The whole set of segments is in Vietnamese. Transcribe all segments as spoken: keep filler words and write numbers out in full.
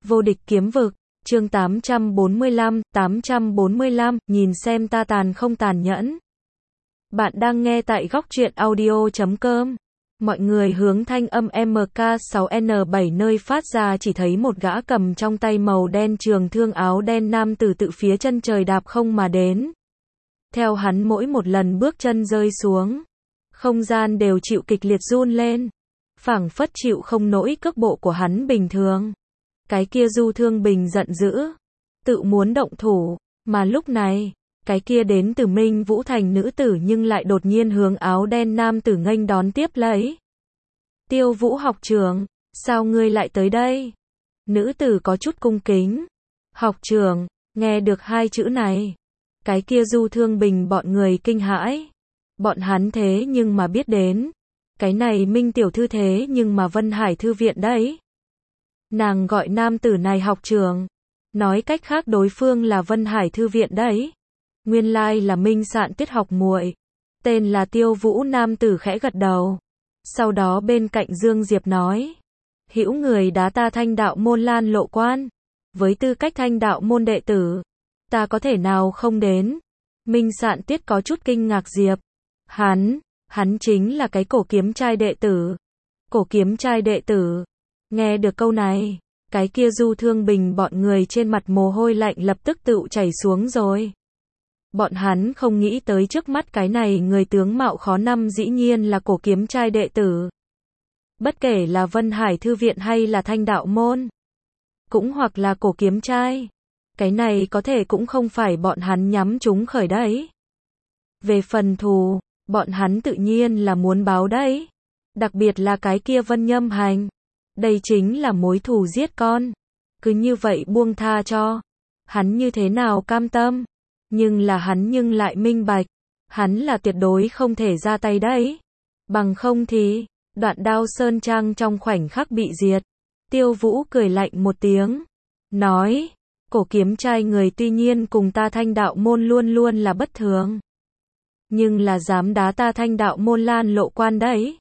Vô địch kiếm vực, chương tám trăm bốn mươi lăm, tám trăm bốn mươi lăm, nhìn xem ta tàn không tàn nhẫn. Bạn đang nghe tại góc truyện audio chấm com. Mọi người hướng thanh âm M K sáu N bảy nơi phát ra chỉ thấy một gã cầm trong tay màu đen trường thương áo đen nam tử tự phía chân trời đạp không mà đến. Theo hắn mỗi một lần bước chân rơi xuống, không gian đều chịu kịch liệt run lên, phảng phất chịu không nổi cước bộ của hắn bình thường. Cái kia Du Thương Bình giận dữ, tự muốn động thủ, mà lúc này, cái kia đến từ Minh Vũ Thành nữ tử nhưng lại đột nhiên hướng áo đen nam tử nghênh đón tiếp lấy. Tiêu Vũ học trưởng, sao ngươi lại tới đây? Nữ tử có chút cung kính. Học trưởng, nghe được hai chữ này, cái kia Du Thương Bình bọn người kinh hãi. Bọn hắn thế nhưng mà biết đến, cái này Minh tiểu thư thế nhưng mà Vân Hải thư viện đấy. Nàng gọi nam tử này học trưởng, nói cách khác đối phương là Vân Hải thư viện đấy. Nguyên lai là Minh Sạn Tuyết học muội, tên là Tiêu Vũ. Nam tử khẽ gật đầu. Sau đó bên cạnh Dương Diệp nói, hữu người đá ta Thanh Đạo môn Lan Lộ quan, với tư cách Thanh Đạo môn đệ tử, ta có thể nào không đến? Minh Sạn Tuyết có chút kinh ngạc. Diệp, hắn, hắn chính là cái cổ kiếm trai đệ tử. Cổ kiếm trai đệ tử? Nghe được câu này, cái kia Du Thương Bình bọn người trên mặt mồ hôi lạnh lập tức tự chảy xuống rồi. Bọn hắn không nghĩ tới trước mắt cái này người tướng mạo khó năm dĩ nhiên là cổ kiếm trai đệ tử. Bất kể là Vân Hải thư viện hay là Thanh Đạo môn, cũng hoặc là cổ kiếm trai, cái này có thể cũng không phải bọn hắn nhắm chúng khởi đấy. Về phần thù, bọn hắn tự nhiên là muốn báo đấy. Đặc biệt là cái kia Vân Nhâm Hành. Đây chính là mối thù giết con. Cứ như vậy buông tha cho. Hắn như thế nào cam tâm. Nhưng là hắn nhưng lại minh bạch. Hắn là tuyệt đối không thể ra tay đấy. Bằng không thì, Đoạn Đao Sơn Trang trong khoảnh khắc bị diệt. Tiêu Vũ cười lạnh một tiếng. Nói, cổ kiếm trai người tuy nhiên cùng ta Thanh Đạo môn luôn luôn là bất thường. Nhưng là dám đá ta Thanh Đạo môn Lan Lộ quan đấy.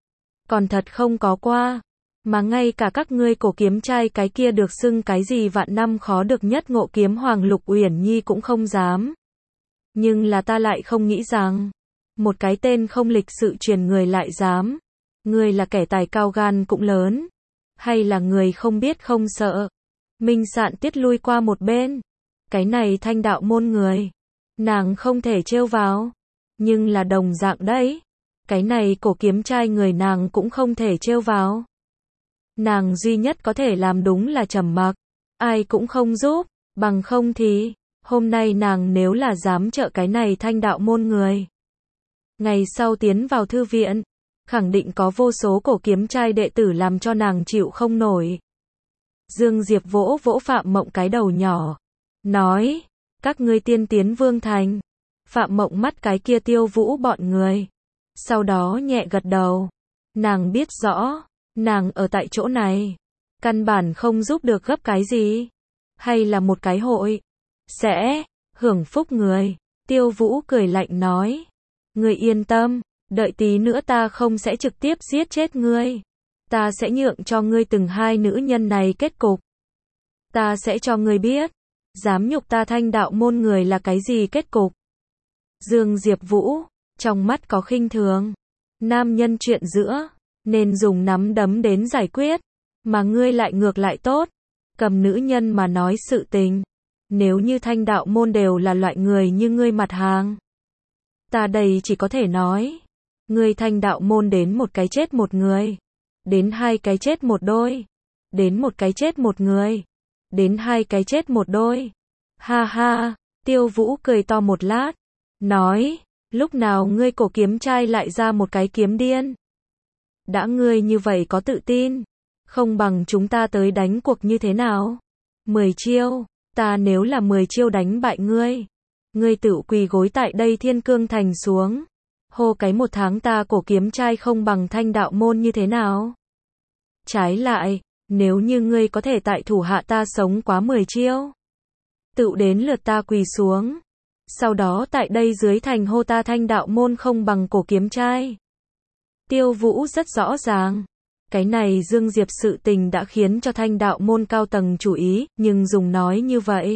Còn thật không có qua. Mà ngay cả các ngươi cổ kiếm trai cái kia được xưng cái gì vạn năm khó được nhất ngộ kiếm Hoàng Lục Uyển Nhi cũng không dám. Nhưng là ta lại không nghĩ rằng, một cái tên không lịch sự truyền người lại dám. Ngươi là kẻ tài cao gan cũng lớn, hay là người không biết không sợ? Minh Sạn Tiết lui qua một bên. Cái này Thanh Đạo môn người, nàng không thể trêu vào. Nhưng là đồng dạng đấy. Cái này cổ kiếm trai người nàng cũng không thể trêu vào. Nàng duy nhất có thể làm đúng là trầm mặc, ai cũng không giúp, bằng không thì, hôm nay nàng nếu là dám trợ cái này Thanh Đạo môn người, ngày sau tiến vào thư viện, khẳng định có vô số cổ kiếm trai đệ tử làm cho nàng chịu không nổi. Dương Diệp vỗ vỗ Phạm Mộng cái đầu nhỏ, nói, các ngươi tiên tiến Vương Thành. Phạm Mộng mắt cái kia Tiêu Vũ bọn người, sau đó nhẹ gật đầu. Nàng biết rõ, nàng ở tại chỗ này, căn bản không giúp được gấp cái gì, hay là một cái hội, sẽ hưởng phúc người. Tiêu Vũ cười lạnh nói, ngươi yên tâm, đợi tí nữa ta không sẽ trực tiếp giết chết ngươi, ta sẽ nhượng cho ngươi từng hai nữ nhân này kết cục. Ta sẽ cho ngươi biết, dám nhục ta Thanh Đạo môn người là cái gì kết cục. Dương Diệp Vũ, trong mắt có khinh thường, nam nhân chuyện giữa, nên dùng nắm đấm đến giải quyết, mà ngươi lại ngược lại tốt, cầm nữ nhân mà nói sự tình. Nếu như Thanh Đạo môn đều là loại người như ngươi mặt hàng, ta đây chỉ có thể nói, ngươi Thanh Đạo môn đến một cái chết một người, đến hai cái chết một đôi, đến một cái chết một người, đến hai cái chết một đôi. Ha ha, Tiêu Vũ cười to một lát, nói, lúc nào ngươi cổ kiếm trai lại ra một cái kiếm điên? Đã ngươi như vậy có tự tin, không bằng chúng ta tới đánh cuộc như thế nào? Mười chiêu, ta nếu là mười chiêu đánh bại ngươi, ngươi tự quỳ gối tại đây Thiên Cương Thành xuống, hô cái một tháng ta cổ kiếm trai không bằng Thanh Đạo môn như thế nào? Trái lại, nếu như ngươi có thể tại thủ hạ ta sống quá mười chiêu, tự đến lượt ta quỳ xuống, sau đó tại đây dưới thành hô ta Thanh Đạo môn không bằng cổ kiếm trai. Tiêu Vũ rất rõ ràng, Cái này Dương Diệp sự tình đã khiến cho Thanh đạo môn cao tầng chú ý, nhưng dùng nói như vậy.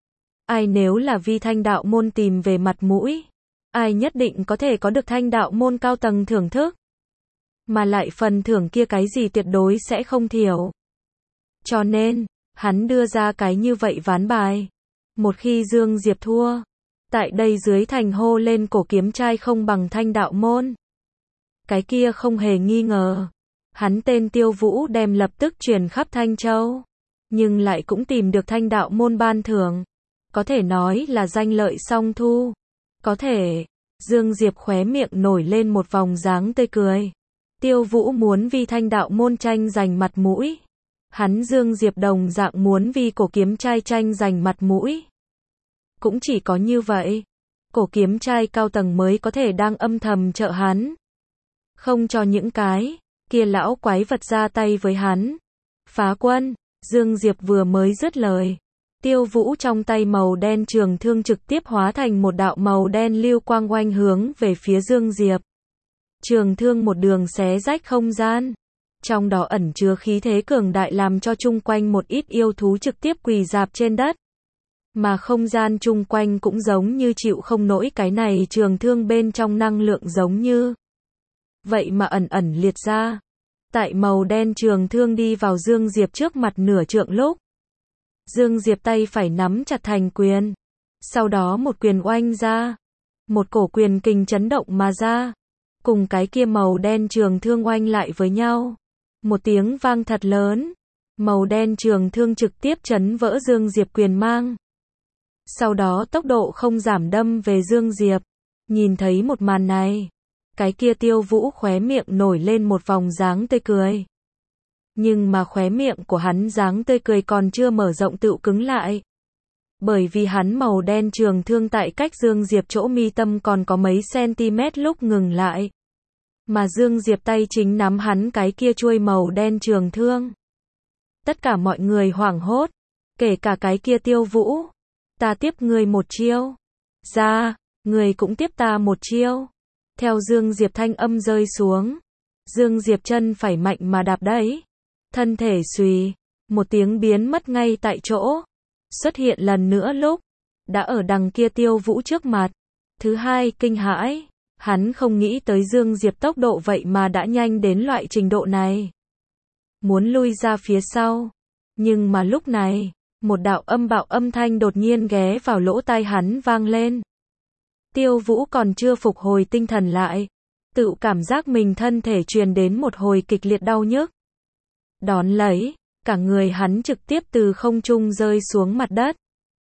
Ai nếu là vì Thanh đạo môn tìm về mặt mũi, ai nhất định có thể có được Thanh đạo môn cao tầng thưởng thức. Mà lại phần thưởng kia cái gì tuyệt đối sẽ không thiểu. Cho nên, hắn đưa ra cái như vậy ván bài. Một khi Dương Diệp thua, tại đây dưới thành hô lên cổ kiếm trai không bằng Thanh đạo môn. Cái kia không hề nghi ngờ. Hắn tên Tiêu Vũ đem lập tức truyền khắp Thanh Châu. Nhưng lại cũng tìm được Thanh đạo môn ban thưởng. Có thể nói là danh lợi song thu. Có thể, Dương Diệp khóe miệng nổi lên một vòng dáng tươi cười. Tiêu Vũ muốn vì Thanh đạo môn tranh giành mặt mũi. Hắn Dương Diệp đồng dạng muốn vì cổ kiếm trai tranh giành mặt mũi. Cũng chỉ có như vậy, cổ kiếm trai cao tầng mới có thể đang âm thầm trợ hắn. Không cho những cái kia lão quái vật ra tay với hắn. Phá quân, Dương Diệp vừa mới dứt lời. Tiêu Vũ trong tay màu đen trường thương trực tiếp hóa thành một đạo màu đen lưu quang oanh hướng về phía Dương Diệp. Trường thương một đường xé rách không gian. Trong đó ẩn chứa khí thế cường đại làm cho chung quanh một ít yêu thú trực tiếp quỳ rạp trên đất. Mà không gian chung quanh cũng giống như chịu không nổi cái này trường thương bên trong năng lượng giống như. Vậy mà ẩn ẩn liệt ra. Tại màu đen trường thương đi vào Dương Diệp trước mặt nửa trượng lúc. Dương Diệp tay phải nắm chặt thành quyền. Sau đó một quyền oanh ra. Một cổ quyền kình chấn động mà ra. Cùng cái kia màu đen trường thương oanh lại với nhau. Một tiếng vang thật lớn. Màu đen trường thương trực tiếp chấn vỡ Dương Diệp quyền mang. Sau đó tốc độ không giảm đâm về Dương Diệp. Nhìn thấy một màn này. Cái kia Tiêu Vũ khóe miệng nổi lên một vòng dáng tươi cười. Nhưng mà khóe miệng của hắn dáng tươi cười còn chưa mở rộng tựu cứng lại. Bởi vì hắn màu đen trường thương tại cách Dương Diệp chỗ mi tâm còn có mấy cm lúc ngừng lại. Mà Dương Diệp tay chính nắm hắn cái kia chuôi màu đen trường thương. Tất cả mọi người hoảng hốt. Kể cả cái kia Tiêu Vũ. Ta tiếp người một chiêu. Ra, người cũng tiếp ta một chiêu. Theo Dương Diệp thanh âm rơi xuống. Dương Diệp chân phải mạnh mà đạp đẩy. Thân thể xùy. Một tiếng biến mất ngay tại chỗ. Xuất hiện lần nữa lúc. Đã ở đằng kia Tiêu Vũ trước mặt. Thứ hai kinh hãi. Hắn không nghĩ tới Dương Diệp tốc độ vậy mà đã nhanh đến loại trình độ này. Muốn lui ra phía sau. Nhưng mà lúc này. Một đạo âm bạo âm thanh đột nhiên ghé vào lỗ tai hắn vang lên. Tiêu Vũ còn chưa phục hồi tinh thần lại. Tự cảm giác mình thân thể truyền đến một hồi kịch liệt đau nhức. Đón lấy, cả người hắn trực tiếp từ không trung rơi xuống mặt đất.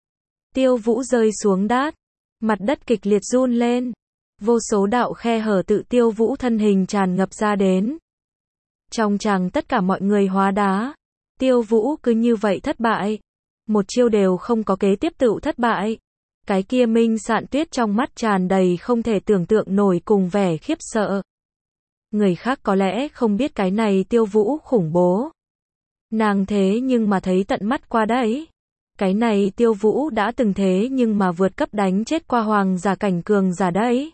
Tiêu Vũ rơi xuống đát. Mặt đất kịch liệt run lên. Vô số đạo khe hở tự Tiêu Vũ thân hình tràn ngập ra đến. Trong tràng tất cả mọi người hóa đá. Tiêu Vũ cứ như vậy thất bại. Một chiêu đều không có kế tiếp tự thất bại. Cái kia Minh Sạn Tuyết trong mắt tràn đầy không thể tưởng tượng nổi cùng vẻ khiếp sợ. Người khác có lẽ không biết cái này Tiêu Vũ khủng bố. Nàng thế nhưng mà thấy tận mắt qua đấy. Cái này Tiêu Vũ đã từng thế nhưng mà vượt cấp đánh chết qua hoàng giả cảnh cường giả đấy.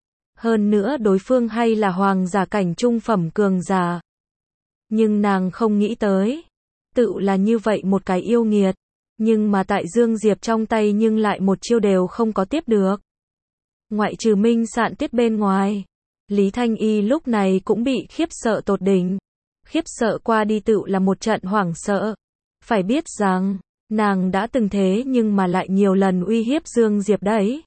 Hơn nữa đối phương hay là hoàng giả cảnh trung phẩm cường giả. Nhưng nàng không nghĩ tới. Tự là như vậy một cái yêu nghiệt. Nhưng mà tại Dương Diệp trong tay nhưng lại một chiêu đều không có tiếp được. Ngoại trừ Minh Sạn Tuyết bên ngoài. Lý Thanh Y lúc này cũng bị khiếp sợ tột đỉnh. Khiếp sợ qua đi tự là một trận hoảng sợ. Phải biết rằng, nàng đã từng thế nhưng mà lại nhiều lần uy hiếp Dương Diệp đấy.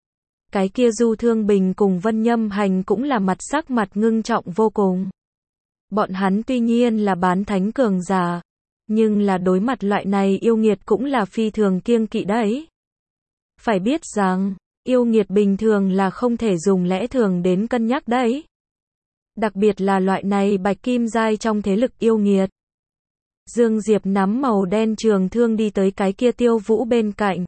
Cái kia Du Thương Bình cùng Vân Nhâm Hành cũng là mặt sắc mặt ngưng trọng vô cùng. Bọn hắn tuy nhiên là bán thánh cường giả. Nhưng là đối mặt loại này yêu nghiệt cũng là phi thường kiêng kỵ đấy. Phải biết rằng, yêu nghiệt bình thường là không thể dùng lẽ thường đến cân nhắc đấy. Đặc biệt là loại này bạch kim giai trong thế lực yêu nghiệt. Dương Diệp nắm màu đen trường thương đi tới cái kia Tiêu Vũ bên cạnh.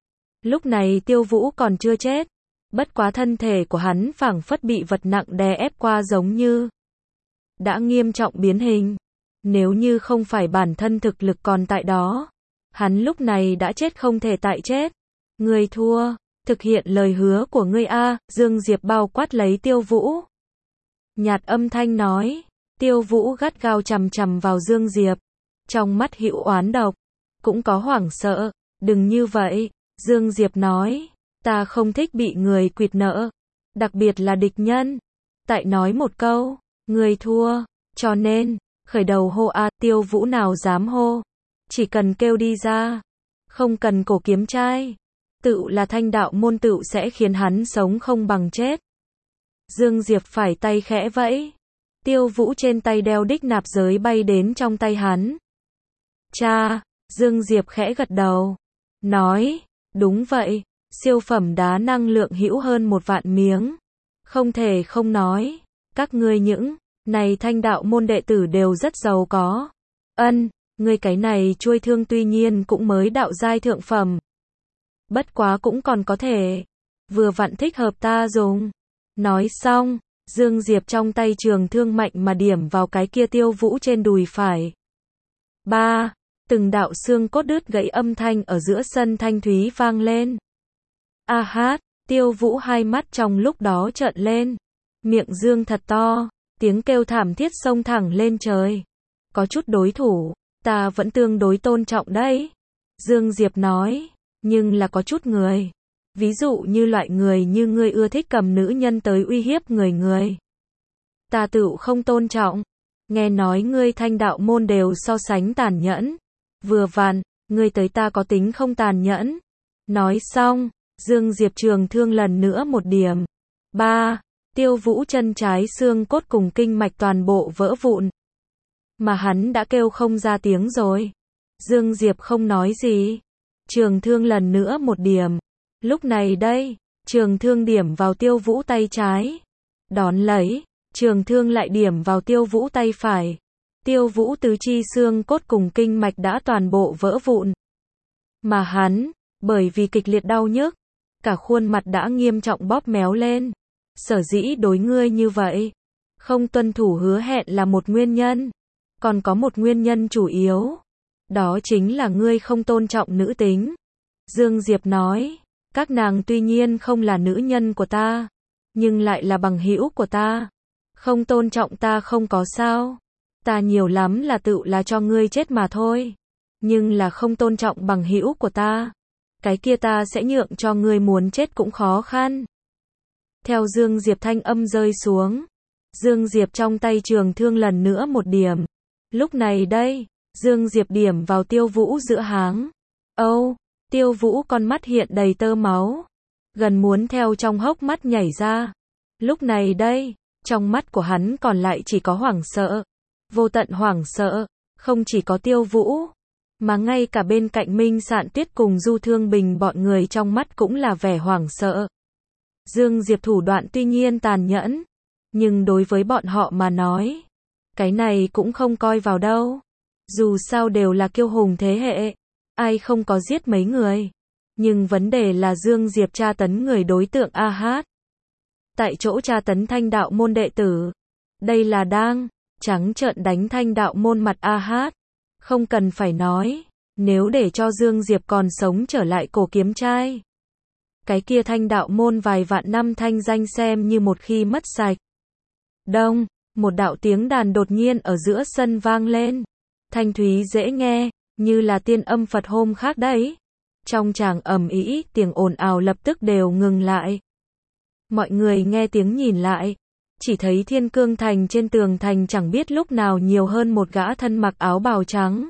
Lúc này Tiêu Vũ còn chưa chết. Bất quá thân thể của hắn phảng phất bị vật nặng đè ép qua giống như. Đã nghiêm trọng biến hình. Nếu như không phải bản thân thực lực còn tại đó. Hắn lúc này đã chết không thể tại chết. Ngươi thua. Thực hiện lời hứa của ngươi a. Dương Diệp bao quát lấy Tiêu Vũ. Nhạt âm thanh nói. Tiêu Vũ gắt gao chằm chằm vào Dương Diệp. Trong mắt hữu oán độc. Cũng có hoảng sợ. Đừng như vậy. Dương Diệp nói. Ta không thích bị người quỵt nợ. Đặc biệt là địch nhân. Tại nói một câu. Người thua. Cho nên. Khởi đầu hô a. Tiêu Vũ nào dám hô. Chỉ cần kêu đi ra. Không cần cổ kiếm trai. Tự là thanh đạo môn tự sẽ khiến hắn sống không bằng chết. Dương Diệp phải tay khẽ vẫy. Tiêu Vũ trên tay đeo đích nạp giới bay đến trong tay hắn. Cha, Dương Diệp khẽ gật đầu. Nói, đúng vậy, siêu phẩm đá năng lượng hữu hơn một vạn miếng. Không thể không nói, các ngươi những này thanh đạo môn đệ tử đều rất giàu có. Ân, ngươi cái này chuôi thương tuy nhiên cũng mới đạo giai thượng phẩm. Bất quá cũng còn có thể. Vừa vặn thích hợp ta dùng. Nói xong, Dương Diệp trong tay trường thương mạnh mà điểm vào cái kia Tiêu Vũ trên đùi phải. Ba, từng đạo xương cốt đứt gãy âm thanh ở giữa sân thanh thúy vang lên. A hát, Tiêu Vũ hai mắt trong lúc đó trợn lên. Miệng dương thật to, tiếng kêu thảm thiết xông thẳng lên trời. Có chút đối thủ, ta vẫn tương đối tôn trọng đấy. Dương Diệp nói, nhưng là có chút người. Ví dụ như loại người như ngươi ưa thích cầm nữ nhân tới uy hiếp người người. Ta tự không tôn trọng. Nghe nói ngươi thanh đạo môn đều so sánh tàn nhẫn. Vừa vặn, ngươi tới ta có tính không tàn nhẫn. Nói xong, Dương Diệp trường thương lần nữa một điểm. Ba, Tiêu Vũ chân trái xương cốt cùng kinh mạch toàn bộ vỡ vụn. Mà hắn đã kêu không ra tiếng rồi. Dương Diệp không nói gì. Trường thương lần nữa một điểm. Lúc này đây, trường thương điểm vào Tiêu Vũ tay trái. Đón lấy, trường thương lại điểm vào Tiêu Vũ tay phải. Tiêu Vũ tứ chi xương cốt cùng kinh mạch đã toàn bộ vỡ vụn. Mà hắn, bởi vì kịch liệt đau nhức, cả khuôn mặt đã nghiêm trọng bóp méo lên. Sở dĩ đối ngươi như vậy, không tuân thủ hứa hẹn là một nguyên nhân. Còn có một nguyên nhân chủ yếu. Đó chính là ngươi không tôn trọng nữ tính. Dương Diệp nói. Các nàng tuy nhiên không là nữ nhân của ta, nhưng lại là bằng hữu của ta. Không tôn trọng ta không có sao. Ta nhiều lắm là tự là cho ngươi chết mà thôi. Nhưng là không tôn trọng bằng hữu của ta. Cái kia ta sẽ nhượng cho ngươi muốn chết cũng khó khăn. Theo Dương Diệp thanh âm rơi xuống. Dương Diệp trong tay trường thương lần nữa một điểm. Lúc này đây, Dương Diệp điểm vào Tiêu Vũ giữa háng. Âu! Tiêu Vũ con mắt hiện đầy tơ máu. Gần muốn theo trong hốc mắt nhảy ra. Lúc này đây, trong mắt của hắn còn lại chỉ có hoảng sợ. Vô tận hoảng sợ. Không chỉ có Tiêu Vũ, mà ngay cả bên cạnh Minh Sạn Tuyết cùng Du Thương Bình bọn người trong mắt cũng là vẻ hoảng sợ. Dương Diệp thủ đoạn tuy nhiên tàn nhẫn, nhưng đối với bọn họ mà nói, cái này cũng không coi vào đâu. Dù sao đều là kiêu hùng thế hệ. Ai không có giết mấy người. Nhưng vấn đề là Dương Diệp tra tấn người đối tượng A Hát. Tại chỗ tra tấn thanh đạo môn đệ tử. Đây là đang trắng trợn đánh thanh đạo môn mặt A Hát. Không cần phải nói. Nếu để cho Dương Diệp còn sống trở lại cổ kiếm trai. Cái kia thanh đạo môn vài vạn năm thanh danh xem như một khi mất sạch. Đông, một đạo tiếng đàn đột nhiên ở giữa sân vang lên. Thanh thúy dễ nghe. Như là tiên âm Phật hôm khác đấy. Trong tràng ầm ĩ, tiếng ồn ào lập tức đều ngừng lại. Mọi người nghe tiếng nhìn lại. Chỉ thấy Thiên Cương Thành trên tường thành chẳng biết lúc nào nhiều hơn một gã thân mặc áo bào trắng.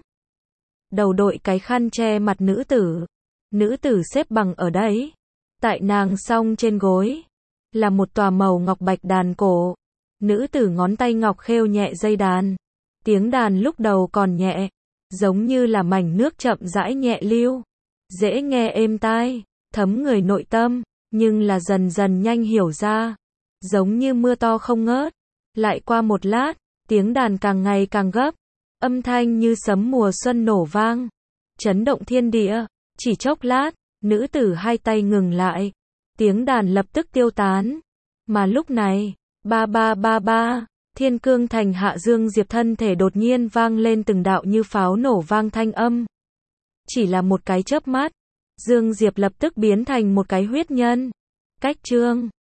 Đầu đội cái khăn che mặt nữ tử. Nữ tử xếp bằng ở đấy. Tại nàng song trên gối. Là một tòa màu ngọc bạch đàn cổ. Nữ tử ngón tay ngọc khêu nhẹ dây đàn. Tiếng đàn lúc đầu còn nhẹ. Giống như là mảnh nước chậm rãi nhẹ lưu. Dễ nghe êm tai, thấm người nội tâm, nhưng là dần dần nhanh hiểu ra. Giống như mưa to không ngớt. Lại qua một lát, tiếng đàn càng ngày càng gấp. Âm thanh như sấm mùa xuân nổ vang. Chấn động thiên địa. Chỉ chốc lát, nữ tử hai tay ngừng lại. Tiếng đàn lập tức tiêu tán. Mà lúc này, ba ba ba ba. Thiên Cương Thành hạ Dương Diệp thân thể đột nhiên vang lên từng đạo như pháo nổ vang thanh âm. Chỉ là một cái chớp mắt, Dương Diệp lập tức biến thành một cái huyết nhân. Cách trương.